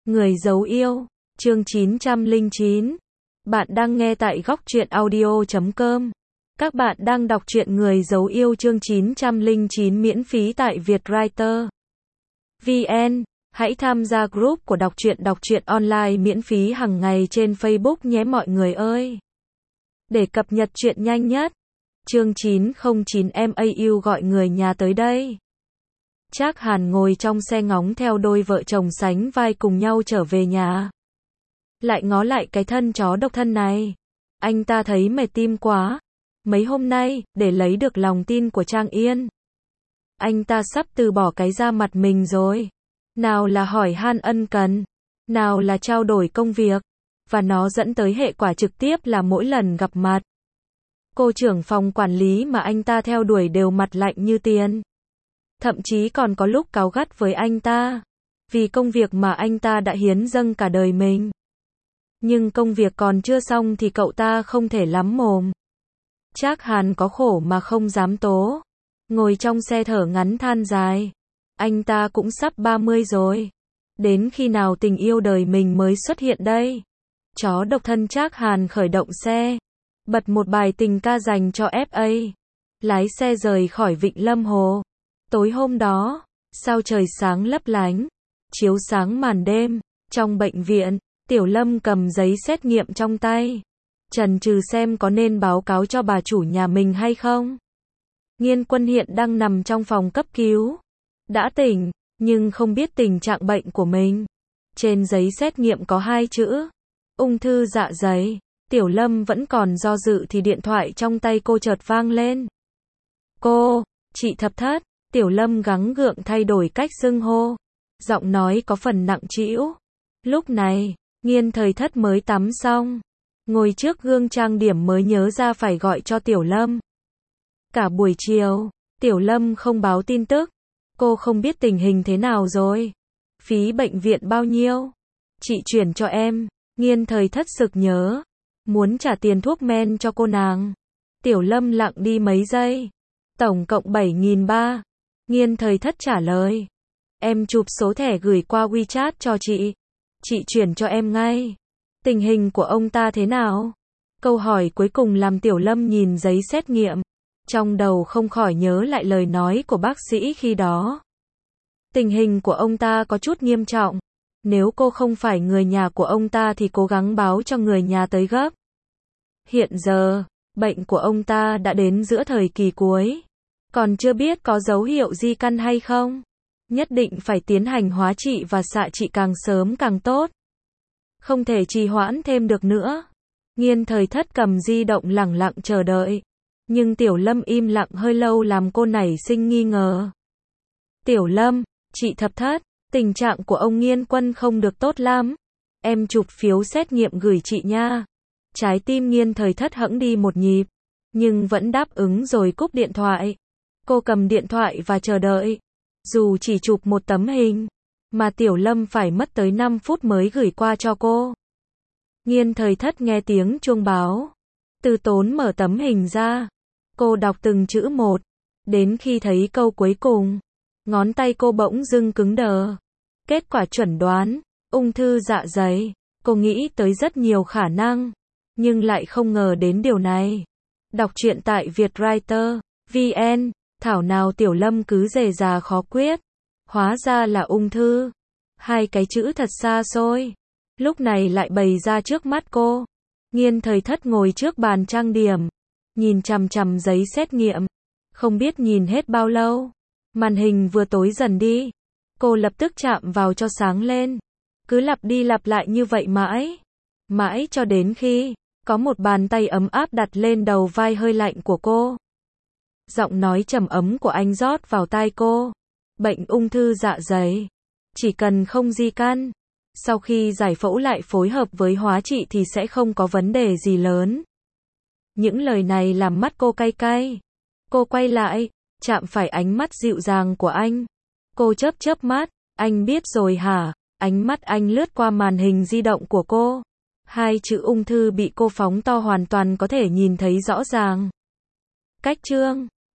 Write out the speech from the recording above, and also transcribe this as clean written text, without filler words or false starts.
Người giấu yêu, chương 909. Bạn đang nghe tại góc truyện audio.com. Các bạn đang đọc truyện Người giấu yêu chương 909 miễn phí tại Vietwriter VN. Hãy tham gia group của đọc truyện online miễn phí hàng ngày trên Facebook nhé mọi người ơi. Để cập nhật truyện nhanh nhất. Chương 909 MAU gọi người nhà tới đây. Trác Hàn ngồi trong xe ngóng theo đôi vợ chồng sánh vai cùng nhau trở về nhà. Lại ngó lại cái thân chó độc thân này. Anh ta thấy mệt tim quá. Mấy hôm nay, để lấy được lòng tin của Trang Yên, anh ta sắp từ bỏ cái da mặt mình rồi. Nào là hỏi han ân cần, nào là trao đổi công việc, và nó dẫn tới hệ quả trực tiếp là mỗi lần gặp mặt, cô trưởng phòng quản lý mà anh ta theo đuổi đều mặt lạnh như tiền. Thậm chí còn có lúc cáu gắt với anh ta, vì công việc mà anh ta đã hiến dâng cả đời mình. Nhưng công việc còn chưa xong thì cậu ta không thể lắm mồm. Trác Hàn có khổ mà không dám tố. Ngồi trong xe thở ngắn than dài. Anh ta cũng sắp 30 rồi. Đến khi nào tình yêu đời mình mới xuất hiện đây? Chó độc thân Trác Hàn khởi động xe. Bật một bài tình ca dành cho FA. Lái xe rời khỏi Vịnh Lâm Hồ. Tối hôm đó, sao trời sáng lấp lánh, chiếu sáng màn đêm. Trong bệnh viện, Tiểu Lâm cầm giấy xét nghiệm trong tay, chần chừ xem có nên báo cáo cho bà chủ nhà mình hay không. Nghiên Quân hiện đang nằm trong phòng cấp cứu. Đã tỉnh, nhưng không biết tình trạng bệnh của mình. Trên giấy xét nghiệm có 2 chữ: ung thư dạ dày. Tiểu Lâm vẫn còn do dự thì điện thoại trong tay cô chợt vang lên. Cô, chị Thập Thất. Tiểu Lâm gắng gượng thay đổi cách xưng hô. Giọng nói có phần nặng trĩu. Lúc này, Nghiên Thời Thất mới tắm xong. Ngồi trước gương trang điểm mới nhớ ra phải gọi cho Tiểu Lâm. Cả buổi chiều, Tiểu Lâm không báo tin tức. Cô không biết tình hình thế nào rồi. Phí bệnh viện bao nhiêu? Chị chuyển cho em. Nghiên Thời Thất sực nhớ. Muốn trả tiền thuốc men cho cô nàng. Tiểu Lâm lặng đi mấy giây. Tổng cộng 7.300. Nghiên Thời Thất trả lời. Em chụp số thẻ gửi qua WeChat cho chị. Chị chuyển cho em ngay. Tình hình của ông ta thế nào? Câu hỏi cuối cùng làm Tiểu Lâm nhìn giấy xét nghiệm. Trong đầu không khỏi nhớ lại lời nói của bác sĩ khi đó. Tình hình của ông ta có chút nghiêm trọng. Nếu cô không phải người nhà của ông ta thì cố gắng báo cho người nhà tới gấp. Hiện giờ, bệnh của ông ta đã đến giữa thời kỳ cuối. Còn chưa biết có dấu hiệu di căn hay không. Nhất định phải tiến hành hóa trị và xạ trị càng sớm càng tốt. Không thể trì hoãn thêm được nữa. Nghiên Thời Thất cầm di động lẳng lặng chờ đợi. Nhưng Tiểu Lâm im lặng hơi lâu làm cô nảy sinh nghi ngờ. Tiểu Lâm, chị Thập Thất, tình trạng của ông Nghiên Quân không được tốt lắm. Em chụp phiếu xét nghiệm gửi chị nha. Trái tim Nghiên Thời Thất hẫng đi một nhịp. Nhưng vẫn đáp ứng rồi cúp điện thoại. Cô cầm điện thoại và chờ đợi. Dù chỉ chụp một tấm hình, mà Tiểu Lâm phải mất tới 5 phút mới gửi qua cho cô. Nghiên Thời Thất nghe tiếng chuông báo. Từ tốn mở tấm hình ra. Cô đọc từng chữ một. Đến khi thấy câu cuối cùng, ngón tay cô bỗng dưng cứng đờ. Kết quả chẩn đoán, ung thư dạ dày. Cô nghĩ tới rất nhiều khả năng, nhưng lại không ngờ đến điều này. Đọc truyện tại Vietwriter VN. Thảo nào Tiểu Lâm cứ dè dà khó quyết. Hóa ra là ung thư. 2 cái chữ thật xa xôi. Lúc này lại bày ra trước mắt cô. Nghiên Thời Thất ngồi trước bàn trang điểm. Nhìn chằm chằm giấy xét nghiệm. Không biết nhìn hết bao lâu. Màn hình vừa tối dần đi. Cô lập tức chạm vào cho sáng lên. Cứ lặp đi lặp lại như vậy mãi. Mãi cho đến khi có một bàn tay ấm áp đặt lên đầu vai hơi lạnh của cô. Giọng nói trầm ấm của anh rót vào tai cô. Bệnh ung thư dạ dày. Chỉ cần không di căn. Sau khi giải phẫu lại phối hợp với hóa trị thì sẽ không có vấn đề gì lớn. Những lời này làm mắt cô cay cay. Cô quay lại, chạm phải ánh mắt dịu dàng của anh. Cô chớp chớp mắt. Anh biết rồi hả? Ánh mắt anh lướt qua màn hình di động của cô. 2 chữ ung thư bị cô phóng to hoàn toàn có thể nhìn thấy rõ ràng. Cách chương